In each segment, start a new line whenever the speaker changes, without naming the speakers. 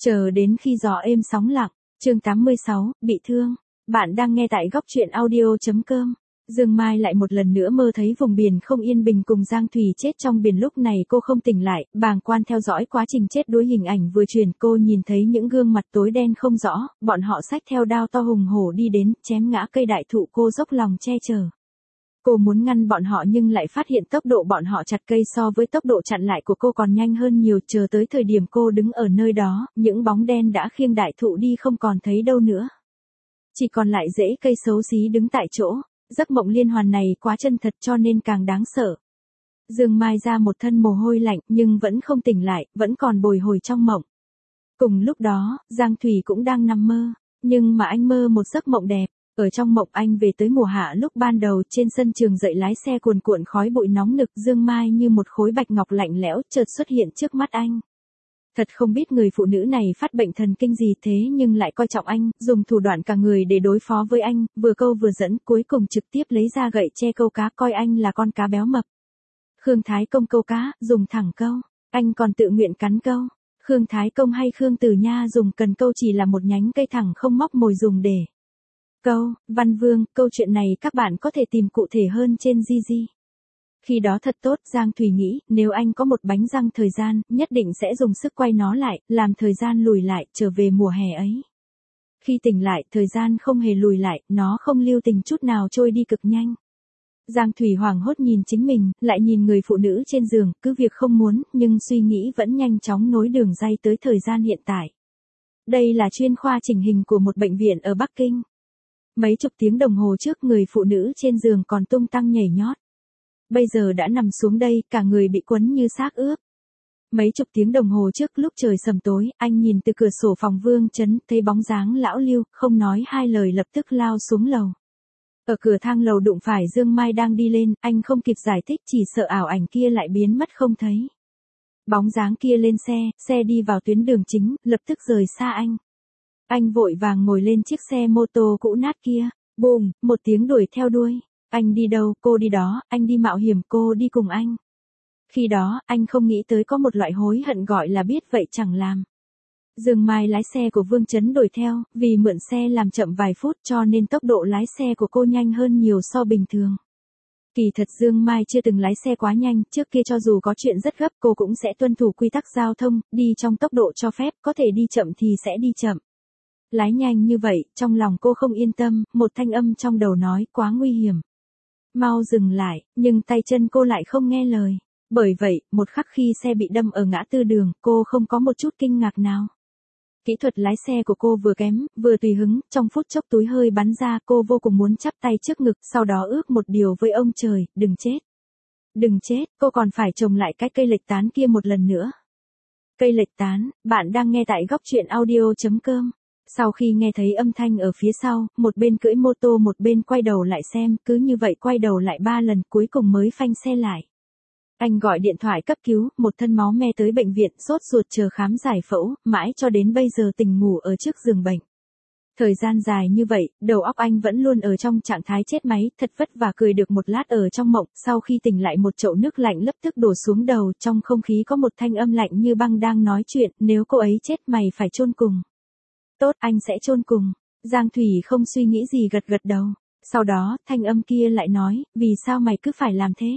Chờ đến khi gió êm sóng lặng, chương 86, bị thương. Bạn đang nghe tại góc truyện audio.com. Dương Mai lại một lần nữa mơ thấy vùng biển không yên bình cùng Giang Thùy chết trong biển. Lúc này cô không tỉnh lại, bàng quan theo dõi quá trình chết đuối. Hình ảnh vừa truyền cô nhìn thấy những gương mặt tối đen không rõ, bọn họ xách theo đao to hùng hổ đi đến, chém ngã cây đại thụ. Cô dốc lòng che chở. Cô muốn ngăn bọn họ nhưng lại phát hiện tốc độ bọn họ chặt cây so với tốc độ chặn lại của cô còn nhanh hơn nhiều. Chờ tới thời điểm cô đứng ở nơi đó, những bóng đen đã khiêng đại thụ đi không còn thấy đâu nữa. Chỉ còn lại rễ cây xấu xí đứng tại chỗ. Giấc mộng liên hoàn này quá chân thật cho nên càng đáng sợ. Dương Mai ra một thân mồ hôi lạnh nhưng vẫn không tỉnh lại, vẫn còn bồi hồi trong mộng. Cùng lúc đó, Giang Thùy cũng đang nằm mơ, nhưng mà anh mơ một giấc mộng đẹp. Ở trong mộng anh về tới mùa hạ lúc ban đầu trên sân trường dạy lái xe cuồn cuộn khói bụi nóng nực. Dương Mai như một khối bạch ngọc lạnh lẽo chợt xuất hiện trước mắt anh. Thật không biết người phụ nữ này phát bệnh thần kinh gì thế nhưng lại coi trọng anh, dùng thủ đoạn cả người để đối phó với anh, vừa câu vừa dẫn, cuối cùng trực tiếp lấy ra gậy tre câu cá, coi anh là con cá béo mập. Khương Thái Công câu cá, dùng thẳng câu, anh còn tự nguyện cắn câu. Khương Thái Công hay Khương Tử Nha dùng cần câu chỉ là một nhánh cây thẳng không móc mồi dùng để câu. Văn Vương, câu chuyện này các bạn có thể tìm cụ thể hơn trên Gigi. Khi đó thật tốt, Giang Thùy nghĩ, nếu anh có một bánh răng thời gian, nhất định sẽ dùng sức quay nó lại, làm thời gian lùi lại, trở về mùa hè ấy. Khi tỉnh lại, thời gian không hề lùi lại, nó không lưu tình chút nào trôi đi cực nhanh. Giang Thùy hoảng hốt nhìn chính mình, lại nhìn người phụ nữ trên giường, cứ việc không muốn, nhưng suy nghĩ vẫn nhanh chóng nối đường ray tới thời gian hiện tại. Đây là chuyên khoa chỉnh hình của một bệnh viện ở Bắc Kinh. Mấy chục tiếng đồng hồ trước người phụ nữ trên giường còn tung tăng nhảy nhót. Bây giờ đã nằm xuống đây, cả người bị quấn như xác ướp. Mấy chục tiếng đồng hồ trước lúc trời sầm tối, anh nhìn từ cửa sổ phòng Vương Chấn, thấy bóng dáng lão Lưu, không nói hai lời lập tức lao xuống lầu. Ở cửa thang lầu đụng phải Dương Mai đang đi lên, anh không kịp giải thích, chỉ sợ ảo ảnh kia lại biến mất không thấy. Bóng dáng kia lên xe, xe đi vào tuyến đường chính, lập tức rời xa anh. Anh vội vàng ngồi lên chiếc xe mô tô cũ nát kia, bùm, một tiếng đuổi theo đuôi. Anh đi đâu, cô đi đó, anh đi mạo hiểm, cô đi cùng anh. Khi đó, anh không nghĩ tới có một loại hối hận gọi là biết vậy chẳng làm. Dương Mai lái xe của Vương Chấn đuổi theo, vì mượn xe làm chậm vài phút cho nên tốc độ lái xe của cô nhanh hơn nhiều so bình thường. Kỳ thật Dương Mai chưa từng lái xe quá nhanh, trước kia cho dù có chuyện rất gấp cô cũng sẽ tuân thủ quy tắc giao thông, đi trong tốc độ cho phép, có thể đi chậm thì sẽ đi chậm. Lái nhanh như vậy, trong lòng cô không yên tâm, một thanh âm trong đầu nói quá nguy hiểm. Mau dừng lại, nhưng tay chân cô lại không nghe lời. Bởi vậy, một khắc khi xe bị đâm ở ngã tư đường, cô không có một chút kinh ngạc nào. Kỹ thuật lái xe của cô vừa kém, vừa tùy hứng, trong phút chốc túi hơi bắn ra, cô vô cùng muốn chắp tay trước ngực, sau đó ước một điều với ông trời, đừng chết. Đừng chết, cô còn phải trồng lại cái cây lệch tán kia một lần nữa. Cây lệch tán, bạn đang nghe tại góc truyện audio.com. Sau khi nghe thấy âm thanh ở phía sau, một bên cưỡi mô tô một bên quay đầu lại xem, cứ như vậy quay đầu lại 3 lần cuối cùng mới phanh xe lại. Anh gọi điện thoại cấp cứu, một thân máu me tới bệnh viện, sốt ruột chờ khám giải phẫu, mãi cho đến bây giờ tỉnh ngủ ở trước giường bệnh. Thời gian dài như vậy, đầu óc anh vẫn luôn ở trong trạng thái chết máy, thật vất vả cười được một lát ở trong mộng, sau khi tỉnh lại một chậu nước lạnh lập tức đổ xuống đầu, trong không khí có một thanh âm lạnh như băng đang nói chuyện, nếu cô ấy chết mày phải chôn cùng. Tốt, anh sẽ chôn cùng. Giang Thùy không suy nghĩ gì gật gật đầu. Sau đó, thanh âm kia lại nói, vì sao mày cứ phải làm thế?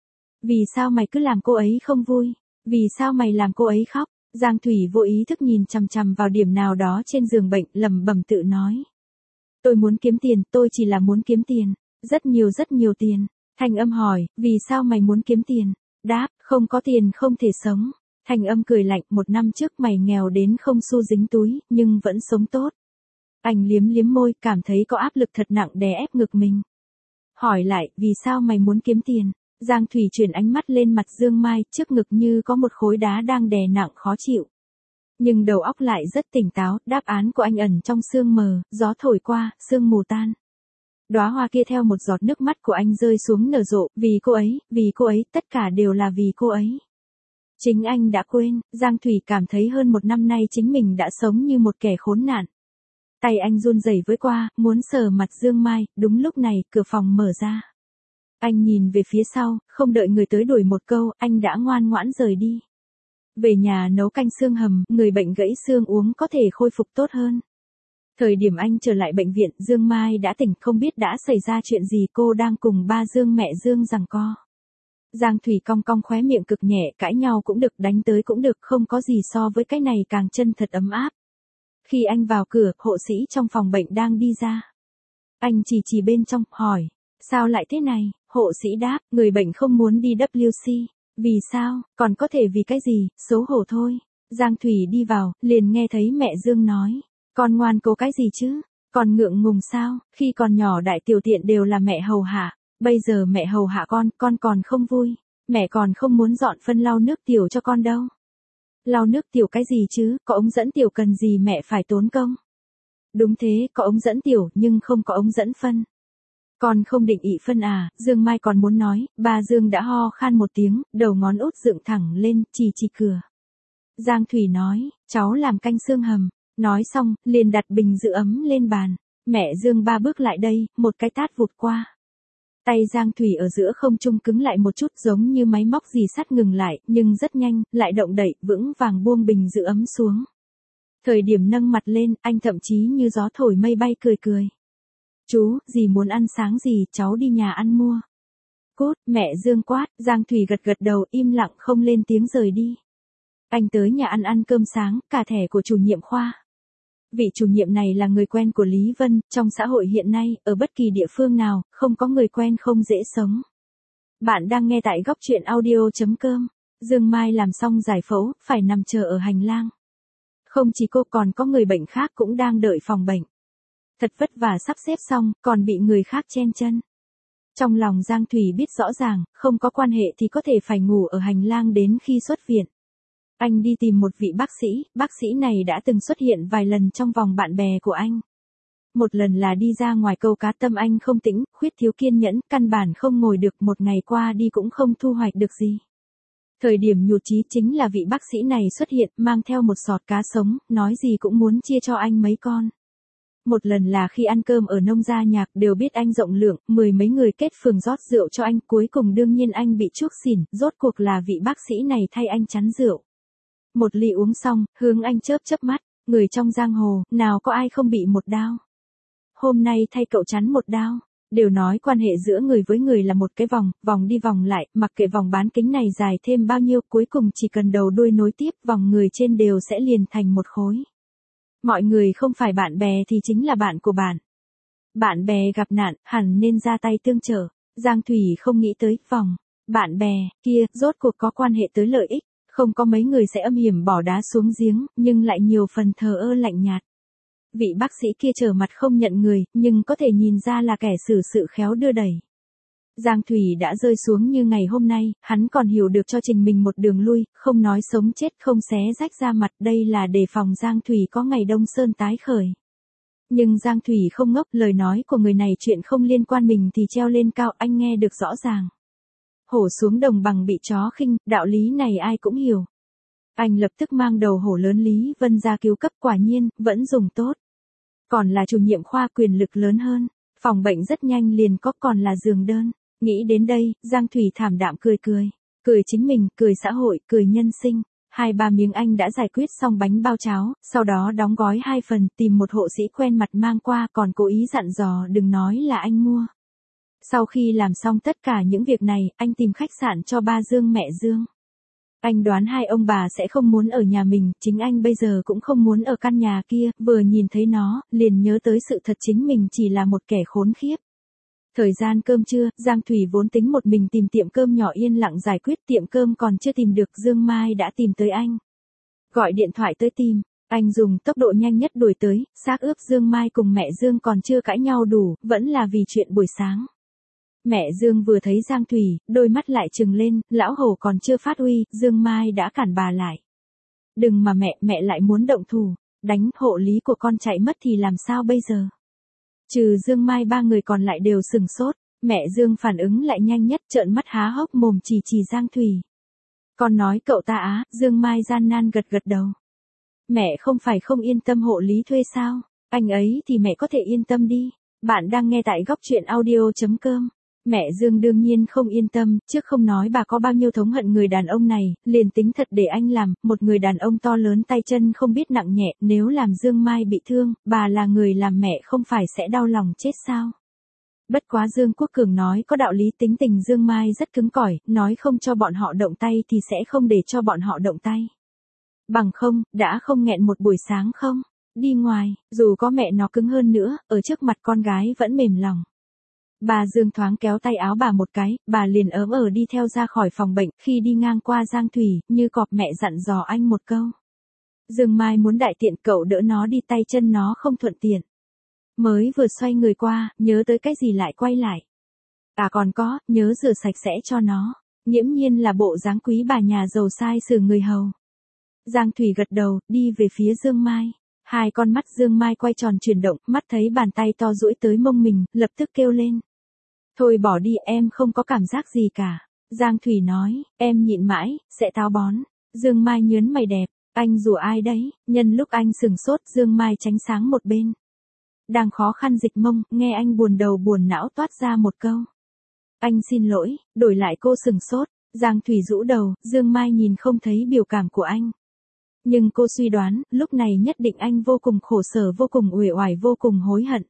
Vì sao mày cứ làm cô ấy không vui? Vì sao mày làm cô ấy khóc? Giang Thùy vô ý thức nhìn chằm chằm vào điểm nào đó trên giường bệnh, lẩm bẩm tự nói. Tôi muốn kiếm tiền, tôi chỉ là muốn kiếm tiền. Rất nhiều tiền. Thanh âm hỏi, vì sao mày muốn kiếm tiền? Đáp, không có tiền không thể sống. Thanh âm cười lạnh, 1 năm trước mày nghèo đến không xu dính túi, nhưng vẫn sống tốt. Anh liếm liếm môi, cảm thấy có áp lực thật nặng đè ép ngực mình. Hỏi lại, vì sao mày muốn kiếm tiền? Giang Thùy chuyển ánh mắt lên mặt Dương Mai, trước ngực như có một khối đá đang đè nặng khó chịu. Nhưng đầu óc lại rất tỉnh táo, đáp án của anh ẩn trong sương mờ, gió thổi qua, sương mù tan. Đóa hoa kia theo một giọt nước mắt của anh rơi xuống nở rộ, vì cô ấy, tất cả đều là vì cô ấy. Chính anh đã quên, Giang Thùy cảm thấy hơn 1 năm nay chính mình đã sống như một kẻ khốn nạn. Tay anh run rẩy với qua, muốn sờ mặt Dương Mai, đúng lúc này, cửa phòng mở ra. Anh nhìn về phía sau, không đợi người tới đuổi một câu, anh đã ngoan ngoãn rời đi. Về nhà nấu canh xương hầm, người bệnh gãy xương uống có thể khôi phục tốt hơn. Thời điểm anh trở lại bệnh viện, Dương Mai đã tỉnh, không biết đã xảy ra chuyện gì, cô đang cùng ba Dương mẹ Dương giằng co. Giang Thủy cong cong khóe miệng cực nhẹ, cãi nhau cũng được, đánh tới cũng được, không có gì so với cái này càng chân thật ấm áp. Khi anh vào cửa, hộ sĩ trong phòng bệnh đang đi ra. Anh chỉ bên trong, hỏi, sao lại thế này? Hộ sĩ đáp, người bệnh không muốn đi WC. Vì sao? Còn có thể vì cái gì? Xấu hổ thôi. Giang Thủy đi vào, liền nghe thấy mẹ Dương nói, con ngoan cố cái gì chứ? Con ngượng ngùng sao? Khi còn nhỏ đại tiểu tiện đều là mẹ hầu hạ. Bây giờ mẹ hầu hạ con còn không vui. Mẹ còn không muốn dọn phân lau nước tiểu cho con đâu. Lau nước tiểu cái gì chứ? Có ống dẫn tiểu cần gì mẹ phải tốn công? Đúng thế, có ống dẫn tiểu nhưng không có ống dẫn phân. Con không định ị phân à? Dương Mai còn muốn nói, ba Dương đã ho khan một tiếng, đầu ngón út dựng thẳng lên, chỉ cửa. Giang Thủy nói, cháu làm canh xương hầm. Nói xong, liền đặt bình giữ ấm lên bàn. Mẹ Dương ba bước lại đây, một cái tát vụt qua. Tay Giang Thủy ở giữa không trung cứng lại một chút, giống như máy móc gì sắt ngừng lại, nhưng rất nhanh, lại động đậy, vững vàng buông bình giữ ấm xuống. Thời điểm nâng mặt lên, anh thậm chí như gió thổi mây bay cười. Chú, dì muốn ăn sáng gì, cháu đi nhà ăn mua. Cút, mẹ Dương quát, Giang Thủy gật đầu, im lặng không lên tiếng rời đi. Anh tới nhà ăn cơm sáng, cả thẻ của chủ nhiệm khoa. Vị chủ nhiệm này là người quen của Lý Vân, trong xã hội hiện nay, ở bất kỳ địa phương nào, không có người quen không dễ sống. Bạn đang nghe tại góc truyện audio.com. Dương Mai làm xong giải phẫu, phải nằm chờ ở hành lang. Không chỉ cô, còn có người bệnh khác cũng đang đợi phòng bệnh. Thật vất vả sắp xếp xong, còn bị người khác chen chân. Trong lòng Giang Thủy biết rõ ràng, không có quan hệ thì có thể phải ngủ ở hành lang đến khi xuất viện. Anh đi tìm một vị bác sĩ này đã từng xuất hiện vài lần trong vòng bạn bè của anh. Một lần là đi ra ngoài câu cá, tâm anh không tĩnh, khuyết thiếu kiên nhẫn, căn bản không ngồi được, một ngày qua đi cũng không thu hoạch được gì. Thời điểm nhụt chí chính là vị bác sĩ này xuất hiện, mang theo một sọt cá sống, nói gì cũng muốn chia cho anh mấy con. Một lần là khi ăn cơm ở nông gia nhạc, đều biết anh rộng lượng, mười mấy người kết phường rót rượu cho anh, cuối cùng đương nhiên anh bị chuốc xỉn, rốt cuộc là vị bác sĩ này thay anh chắn rượu. Một ly uống xong, hướng anh chớp mắt, người trong giang hồ, nào có ai không bị một đao. Hôm nay thay cậu chắn một đao. Đều nói quan hệ giữa người với người là một cái vòng đi vòng lại, mặc kệ vòng bán kính này dài thêm bao nhiêu, cuối cùng chỉ cần đầu đuôi nối tiếp, vòng người trên đều sẽ liền thành một khối. Mọi người không phải bạn bè thì chính là bạn của bạn. Bạn bè gặp nạn, hẳn nên ra tay tương trợ. Giang Thủy không nghĩ tới, bạn bè, kia, rốt cuộc có quan hệ tới lợi ích. Không có mấy người sẽ âm hiểm bỏ đá xuống giếng, nhưng lại nhiều phần thờ ơ lạnh nhạt. Vị bác sĩ kia trở mặt không nhận người, nhưng có thể nhìn ra là kẻ xử sự khéo đưa đẩy. Giang Thủy đã rơi xuống như ngày hôm nay, hắn còn hiểu được cho trình mình một đường lui, không nói sống chết, không xé rách ra mặt, đây là đề phòng Giang Thủy có ngày Đông Sơn tái khởi. Nhưng Giang Thủy không ngốc, lời nói của người này chuyện không liên quan mình thì treo lên cao, anh nghe được rõ ràng. Hổ xuống đồng bằng bị chó khinh, đạo lý này ai cũng hiểu. Anh lập tức mang đầu hổ lớn Lý Vân ra cứu cấp, quả nhiên, vẫn dùng tốt. Còn là chủ nhiệm khoa, quyền lực lớn hơn. Phòng bệnh rất nhanh liền có, còn là giường đơn. Nghĩ đến đây, Giang Thủy thảm đạm cười. Cười chính mình, cười xã hội, cười nhân sinh. 2-3 miếng anh đã giải quyết xong bánh bao cháo, sau đó đóng gói 2 phần, tìm một hộ sĩ quen mặt mang qua, còn cố ý dặn dò đừng nói là anh mua. Sau khi làm xong tất cả những việc này, anh tìm khách sạn cho ba Dương mẹ Dương. Anh đoán hai ông bà sẽ không muốn ở nhà mình, chính anh bây giờ cũng không muốn ở căn nhà kia, vừa nhìn thấy nó, liền nhớ tới sự thật chính mình chỉ là một kẻ khốn khiếp. Thời gian cơm trưa, Giang Thủy vốn tính một mình tìm tiệm cơm nhỏ yên lặng giải quyết, tiệm cơm còn chưa tìm được, Dương Mai đã tìm tới anh. Gọi điện thoại tới tìm, anh dùng tốc độ nhanh nhất đuổi tới, xác ướp Dương Mai cùng mẹ Dương còn chưa cãi nhau đủ, vẫn là vì chuyện buổi sáng. Mẹ Dương vừa thấy Giang Thủy, đôi mắt lại trừng lên, lão hổ còn chưa phát uy, Dương Mai đã cản bà lại. Đừng mà mẹ lại muốn động thủ, đánh hộ lý của con chạy mất thì làm sao bây giờ? Trừ Dương Mai ba người còn lại đều sừng sốt, mẹ Dương phản ứng lại nhanh nhất, trợn mắt há hốc mồm chỉ Giang Thủy. Con nói cậu ta á, Dương Mai gian nan gật đầu. Mẹ không phải không yên tâm hộ lý thuê sao? Anh ấy thì mẹ có thể yên tâm đi. Bạn đang nghe tại góc truyện audio.com. Mẹ Dương đương nhiên không yên tâm, trước không nói bà có bao nhiêu thống hận người đàn ông này, liền tính thật để anh làm, một người đàn ông to lớn tay chân không biết nặng nhẹ, nếu làm Dương Mai bị thương, bà là người làm mẹ không phải sẽ đau lòng chết sao? Bất quá Dương Quốc Cường nói có đạo lý, tính tình Dương Mai rất cứng cỏi, nói không cho bọn họ động tay thì sẽ không để cho bọn họ động tay. Bằng không, đã không nghẹn một buổi sáng không? Đi ngoài, dù có mẹ nó cứng hơn nữa, ở trước mặt con gái vẫn mềm lòng. Bà Dương thoáng kéo tay áo bà một cái, bà liền ớm đi theo ra khỏi phòng bệnh, khi đi ngang qua Giang Thủy, như cọp mẹ dặn dò anh một câu. Dương Mai muốn đại tiện, cậu đỡ nó đi, tay chân nó không thuận tiện. Mới vừa xoay người qua, nhớ tới cái gì lại quay lại. À còn có, nhớ rửa sạch sẽ cho nó. Nghiễm nhiên là bộ dáng quý bà nhà giàu sai sử người hầu. Giang Thủy gật đầu, đi về phía Dương Mai. Hai con mắt Dương Mai quay tròn chuyển động, mắt thấy bàn tay to duỗi tới mông mình, lập tức kêu lên. Thôi bỏ đi, em không có cảm giác gì cả. Giang Thủy nói, em nhịn mãi, sẽ táo bón. Dương Mai nhớn mày đẹp, anh rủa ai đấy? Nhân lúc anh sừng sốt, Dương Mai tránh sáng một bên. Đang khó khăn dịch mông, nghe anh buồn đầu buồn não toát ra một câu. Anh xin lỗi, đổi lại cô sừng sốt. Giang Thủy rũ đầu, Dương Mai nhìn không thấy biểu cảm của anh. Nhưng cô suy đoán, lúc này nhất định anh vô cùng khổ sở, vô cùng uể oải, vô cùng hối hận.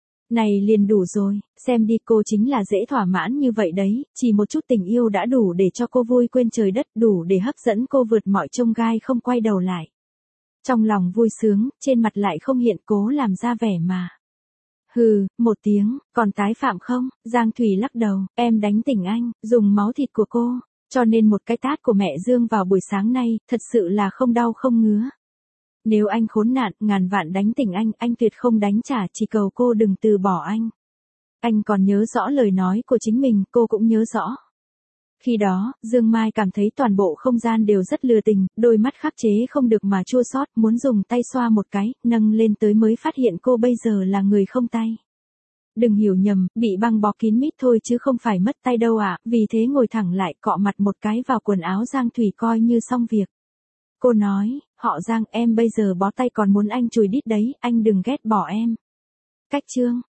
Này liền đủ rồi, xem đi, cô chính là dễ thỏa mãn như vậy đấy, chỉ một chút tình yêu đã đủ để cho cô vui quên trời đất, đủ để hấp dẫn cô vượt mọi chông gai không quay đầu lại. Trong lòng vui sướng, trên mặt lại không hiện, cố làm ra vẻ mà. Hừ, một tiếng, còn tái phạm không? Giang Thủy lắc đầu, em đánh tỉnh anh, dùng máu thịt của cô, cho nên một cái tát của mẹ Dương vào buổi sáng nay, thật sự là không đau không ngứa. Nếu anh khốn nạn, ngàn vạn đánh tỉnh anh tuyệt không đánh trả, chỉ cầu cô đừng từ bỏ anh. Anh còn nhớ rõ lời nói của chính mình, cô cũng nhớ rõ. Khi đó, Dương Mai cảm thấy toàn bộ không gian đều rất lừa tình, đôi mắt khắc chế không được mà chua xót, muốn dùng tay xoa một cái, nâng lên tới mới phát hiện cô bây giờ là người không tay. Đừng hiểu nhầm, bị băng bó kín mít thôi chứ không phải mất tay đâu ạ, vì thế ngồi thẳng lại, cọ mặt một cái vào quần áo Giang Thủy coi như xong việc. Cô nói, họ Giang, em bây giờ bó tay còn muốn anh chùi đít đấy, anh đừng ghét bỏ em. Cách chương.